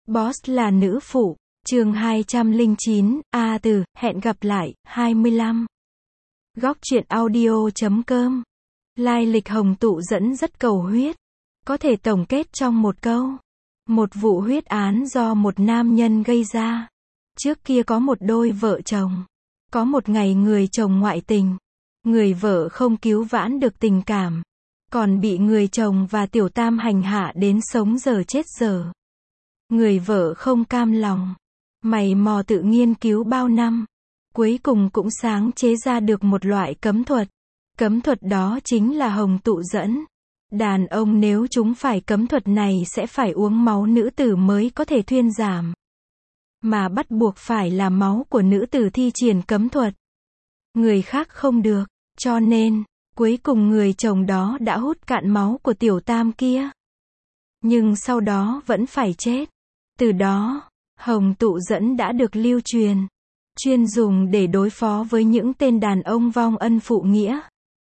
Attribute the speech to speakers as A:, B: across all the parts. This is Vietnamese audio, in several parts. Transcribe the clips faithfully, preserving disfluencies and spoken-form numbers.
A: Boss là nữ phụ. Chương hai trăm lẻ chín, A từ, hẹn gặp lại, hai mươi lăm. Góc truyện audio chấm com. Lai lịch Hồng Tụ Dẫn rất cầu huyết. Có thể tổng kết trong một câu. Một vụ huyết án do một nam nhân gây ra. Trước kia có một đôi vợ chồng. Có một ngày người chồng ngoại tình. Người vợ không cứu vãn được tình cảm. Còn bị người chồng và tiểu tam hành hạ đến sống giờ chết giờ. Người vợ không cam lòng. Mày mò tự nghiên cứu bao năm. Cuối cùng cũng sáng chế ra được một loại cấm thuật. Cấm thuật đó chính là hồng tụ dẫn. Đàn ông nếu chúng phải cấm thuật này sẽ phải uống máu nữ tử mới có thể thuyên giảm. Mà bắt buộc phải là máu của nữ tử thi triển cấm thuật. Người khác không được. Cho nên, cuối cùng người chồng đó đã hút cạn máu của tiểu tam kia. Nhưng sau đó vẫn phải chết. Từ đó, hồng tụ dẫn đã được lưu truyền. Chuyên dùng để đối phó với những tên đàn ông vong ân phụ nghĩa.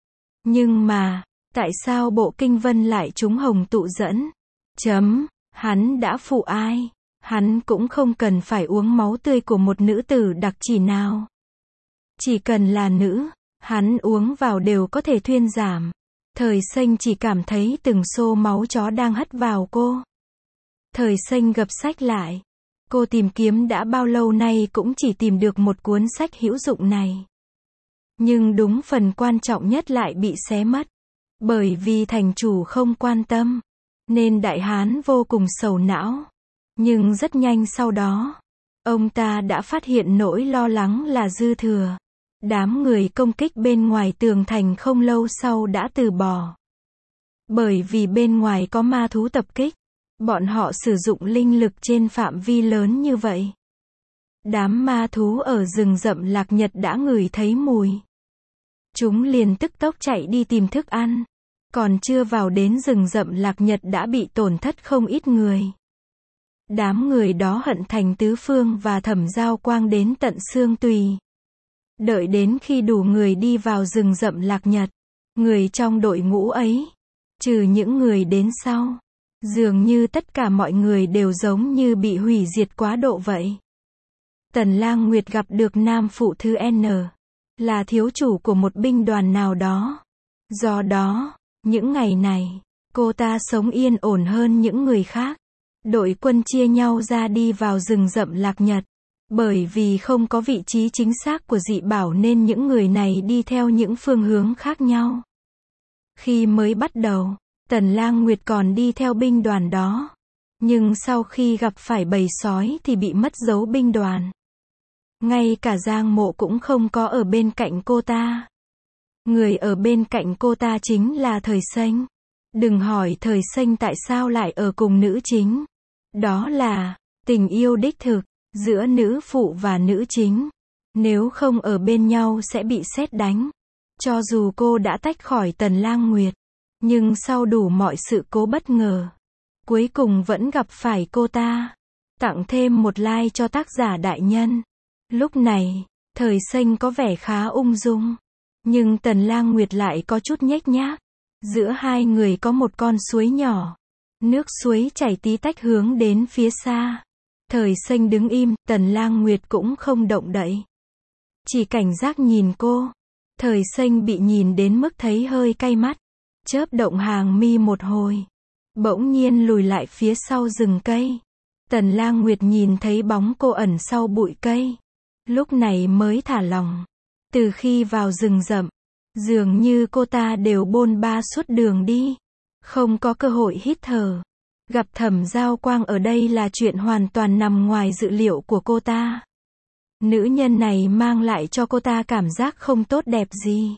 A: Nhưng mà, tại sao bộ kinh vân lại trúng hồng tụ dẫn? Chấm, hắn đã phụ ai? Hắn cũng không cần phải uống máu tươi của một nữ tử đặc chỉ nào. Chỉ cần là nữ, hắn uống vào đều có thể thuyên giảm. Thời Xanh chỉ cảm thấy từng xô máu chó đang hất vào cô. Thời Xanh gập sách lại. Cô tìm kiếm đã bao lâu nay cũng chỉ tìm được một cuốn sách hữu dụng này. Nhưng đúng phần quan trọng nhất lại bị xé mất. Bởi vì thành chủ không quan tâm. Nên đại hán vô cùng sầu não. Nhưng rất nhanh sau đó, ông ta đã phát hiện nỗi lo lắng là dư thừa. Đám người công kích bên ngoài tường thành không lâu sau đã từ bỏ. Bởi vì bên ngoài có ma thú tập kích. Bọn họ sử dụng linh lực trên phạm vi lớn như vậy. Đám ma thú ở rừng rậm Lạc Nhật đã ngửi thấy mùi. Chúng liền tức tốc chạy đi tìm thức ăn. Còn chưa vào đến rừng rậm Lạc Nhật đã bị tổn thất không ít người. Đám người đó hận thành tứ phương và Thẩm Giao Quang đến tận xương tùy. Đợi đến khi đủ người đi vào rừng rậm Lạc Nhật. Người trong đội ngũ ấy, trừ những người đến sau, dường như tất cả mọi người đều giống như bị hủy diệt quá độ vậy. Tần Lang Nguyệt gặp được nam phụ thứ N, là thiếu chủ của một binh đoàn nào đó. Do đó, những ngày này, cô ta sống yên ổn hơn những người khác. Đội quân chia nhau ra đi vào rừng rậm Lạc Nhật. Bởi vì không có vị trí chính xác của dị bảo nên những người này đi theo những phương hướng khác nhau. Khi mới bắt đầu, Tần Lang Nguyệt còn đi theo binh đoàn đó. Nhưng sau khi gặp phải bầy sói thì bị mất dấu binh đoàn. Ngay cả Giang Mộ cũng không có ở bên cạnh cô ta. Người ở bên cạnh cô ta chính là Thời Xanh. Đừng hỏi Thời Xanh tại sao lại ở cùng nữ chính. Đó là tình yêu đích thực giữa nữ phụ và nữ chính. Nếu không ở bên nhau sẽ bị sét đánh. Cho dù cô đã tách khỏi Tần Lang Nguyệt, nhưng sau đủ mọi sự cố bất ngờ, cuối cùng vẫn gặp phải cô ta. Tặng thêm một like cho tác giả đại nhân. Lúc này, Thời Xanh có vẻ khá ung dung. Nhưng Tần Lang Nguyệt lại có chút nhếch nhác. Giữa hai người có một con suối nhỏ. Nước suối chảy tí tách hướng đến phía xa. Thời Xanh đứng im, Tần Lang Nguyệt cũng không động đậy. Chỉ cảnh giác nhìn cô. Thời Xanh bị nhìn đến mức thấy hơi cay mắt. Chớp động hàng mi một hồi. Bỗng nhiên lùi lại phía sau rừng cây. Tần Lang Nguyệt nhìn thấy bóng cô ẩn sau bụi cây. Lúc này mới thả lòng. Từ khi vào rừng rậm, dường như cô ta đều bôn ba suốt đường đi. Không có cơ hội hít thở. Gặp Thẩm Giao Quang ở đây là chuyện hoàn toàn nằm ngoài dự liệu của cô ta. Nữ nhân này mang lại cho cô ta cảm giác không tốt đẹp gì.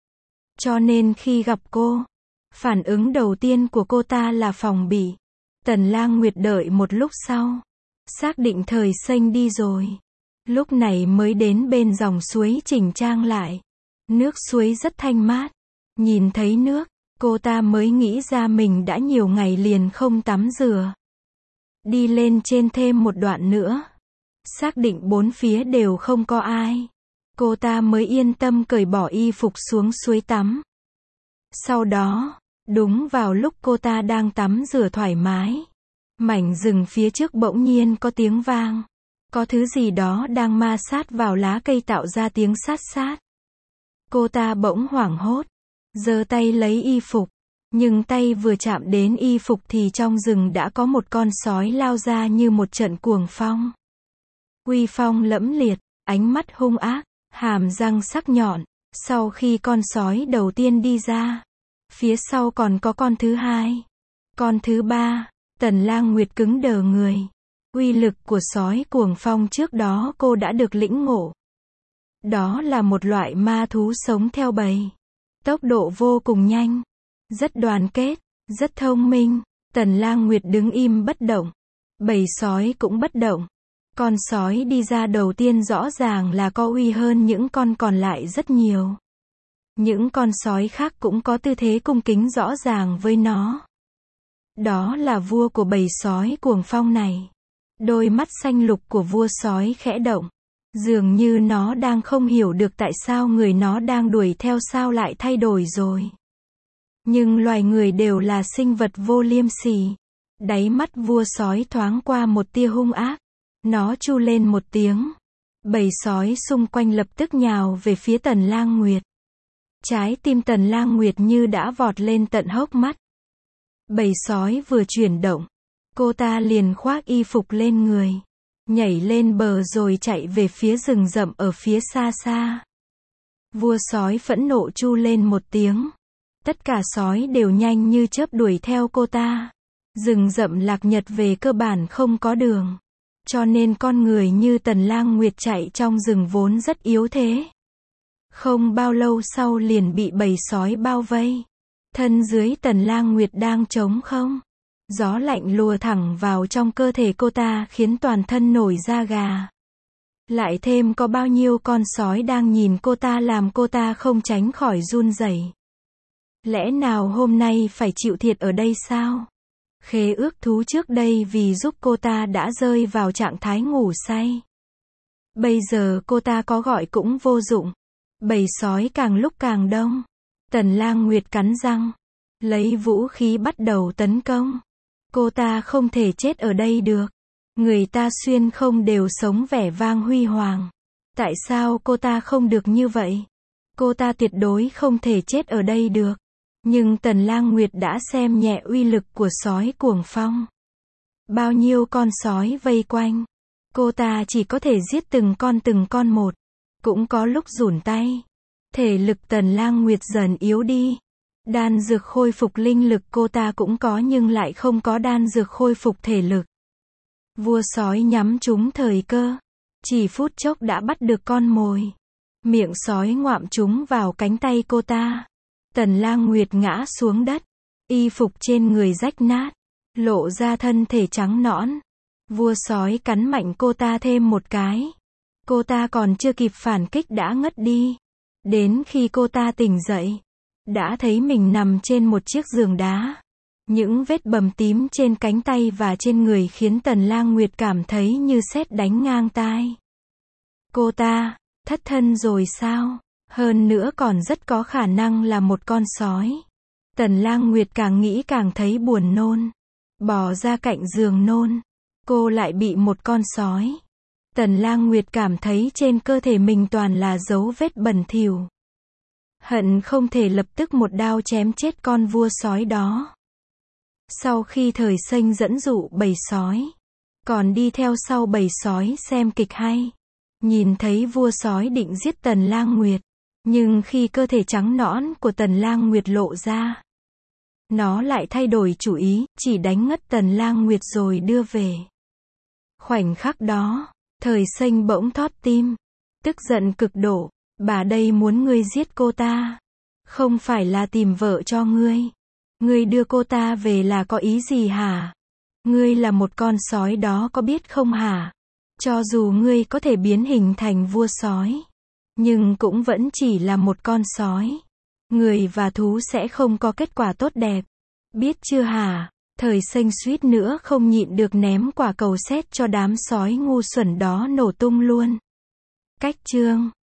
A: Cho nên khi gặp cô, phản ứng đầu tiên của cô ta là phòng bị. Tần Lang Nguyệt đợi một lúc sau, xác định Thời Xanh đi rồi. Lúc này mới đến bên dòng suối chỉnh trang lại. Nước suối rất thanh mát. Nhìn thấy nước, cô ta mới nghĩ ra mình đã nhiều ngày liền không tắm rửa. Đi lên trên thêm một đoạn nữa. Xác định bốn phía đều không có ai. Cô ta mới yên tâm cởi bỏ y phục xuống suối tắm. Sau đó, đúng vào lúc cô ta đang tắm rửa thoải mái, Mảnh rừng phía trước bỗng nhiên có tiếng vang. Có thứ gì đó đang ma sát vào lá cây tạo ra tiếng sát sát. Cô ta bỗng hoảng hốt, giơ tay lấy y phục. Nhưng tay vừa chạm đến y phục thì trong rừng đã có một con sói lao ra như một trận cuồng phong. Uy phong lẫm liệt, ánh mắt hung ác, hàm răng sắc nhọn. Sau khi con sói đầu tiên đi ra, phía sau còn có con thứ hai, con thứ ba. Tần Lang Nguyệt cứng đờ người. Uy lực của sói cuồng phong trước đó cô đã được lĩnh ngộ. Đó là một loại ma thú sống theo bầy. Tốc độ vô cùng nhanh, rất đoàn kết, rất thông minh. Tần Lang Nguyệt đứng im bất động. Bầy sói cũng bất động. Con sói đi ra đầu tiên rõ ràng là có uy hơn những con còn lại rất nhiều. Những con sói khác cũng có tư thế cung kính rõ ràng với nó. Đó là vua của bầy sói cuồng phong này. Đôi mắt xanh lục của vua sói khẽ động. Dường như nó đang không hiểu được tại sao người nó đang đuổi theo sao lại thay đổi rồi. Nhưng loài người đều là sinh vật vô liêm sỉ. Đáy mắt vua sói thoáng qua một tia hung ác. Nó tru lên một tiếng. Bầy sói xung quanh lập tức nhào về phía Tần Lang Nguyệt. Trái tim Tần Lang Nguyệt như đã vọt lên tận hốc mắt. Bầy sói vừa chuyển động, cô ta liền khoác y phục lên người, nhảy lên bờ rồi chạy về phía rừng rậm ở phía xa xa. Vua sói phẫn nộ tru lên một tiếng. Tất cả sói đều nhanh như chớp đuổi theo cô ta. Rừng rậm Lạc Nhật về cơ bản không có đường. Cho nên con người như Tần Lang Nguyệt chạy trong rừng vốn rất yếu thế. Không bao lâu sau liền bị bầy sói bao vây. Thân dưới Tần Lang Nguyệt đang trống không. Gió lạnh lùa thẳng vào trong cơ thể cô ta khiến toàn thân nổi da gà. Lại thêm có bao nhiêu con sói đang nhìn cô ta làm cô ta không tránh khỏi run rẩy. Lẽ nào hôm nay phải chịu thiệt ở đây sao? Khế ước thú trước đây vì giúp cô ta đã rơi vào trạng thái ngủ say. Bây giờ cô ta có gọi cũng vô dụng. Bầy sói càng lúc càng đông. Tần Lang Nguyệt cắn răng, lấy vũ khí bắt đầu tấn công. Cô ta không thể chết ở đây được. Người ta xuyên không đều sống vẻ vang huy hoàng. Tại sao cô ta không được như vậy? Cô ta tuyệt đối không thể chết ở đây được. Nhưng Tần Lang Nguyệt đã xem nhẹ uy lực của sói cuồng phong. Bao nhiêu con sói vây quanh. Cô ta chỉ có thể giết từng con từng con một. Cũng có lúc rủn tay. Thể lực Tần Lang Nguyệt dần yếu đi. Đan dược khôi phục linh lực cô ta cũng có nhưng lại không có đan dược khôi phục thể lực. Vua sói nhắm trúng thời cơ. Chỉ phút chốc đã bắt được con mồi. Miệng sói ngoạm trúng vào cánh tay cô ta. Tần Lang Nguyệt ngã xuống đất. Y phục trên người rách nát. Lộ ra thân thể trắng nõn. Vua sói cắn mạnh cô ta thêm một cái. Cô ta còn chưa kịp phản kích đã ngất đi. Đến khi cô ta tỉnh dậy, đã thấy mình nằm trên một chiếc giường đá. Những vết bầm tím trên cánh tay và trên người khiến Tần Lang Nguyệt cảm thấy như sét đánh ngang tai. Cô ta, thất thân rồi sao? Hơn nữa còn rất có khả năng là một con sói. Tần Lang Nguyệt càng nghĩ càng thấy buồn nôn. Bò ra cạnh giường nôn. Cô lại bị một con sói. Tần Lang Nguyệt cảm thấy trên cơ thể mình toàn là dấu vết bẩn thỉu. Hận không thể lập tức một đao chém chết con vua sói đó. Sau khi Thời Xanh dẫn dụ bầy sói, còn đi theo sau bầy sói xem kịch hay. Nhìn thấy vua sói định giết Tần Lang Nguyệt, nhưng khi cơ thể trắng nõn của Tần Lang Nguyệt lộ ra, nó lại thay đổi chủ ý, chỉ đánh ngất Tần Lang Nguyệt rồi đưa về. Khoảnh khắc đó, Thời Xanh bỗng thót tim, tức giận cực độ, bà đây muốn ngươi giết cô ta, không phải là tìm vợ cho ngươi. Ngươi đưa cô ta về là có ý gì hả? Ngươi là một con sói đó có biết không hả? Cho dù ngươi có thể biến hình thành vua sói, nhưng cũng vẫn chỉ là một con sói. Người và thú sẽ không có kết quả tốt đẹp. Biết chưa hả? Thời Xanh suýt nữa không nhịn được ném quả cầu sét cho đám sói ngu xuẩn đó nổ tung luôn. Cách chương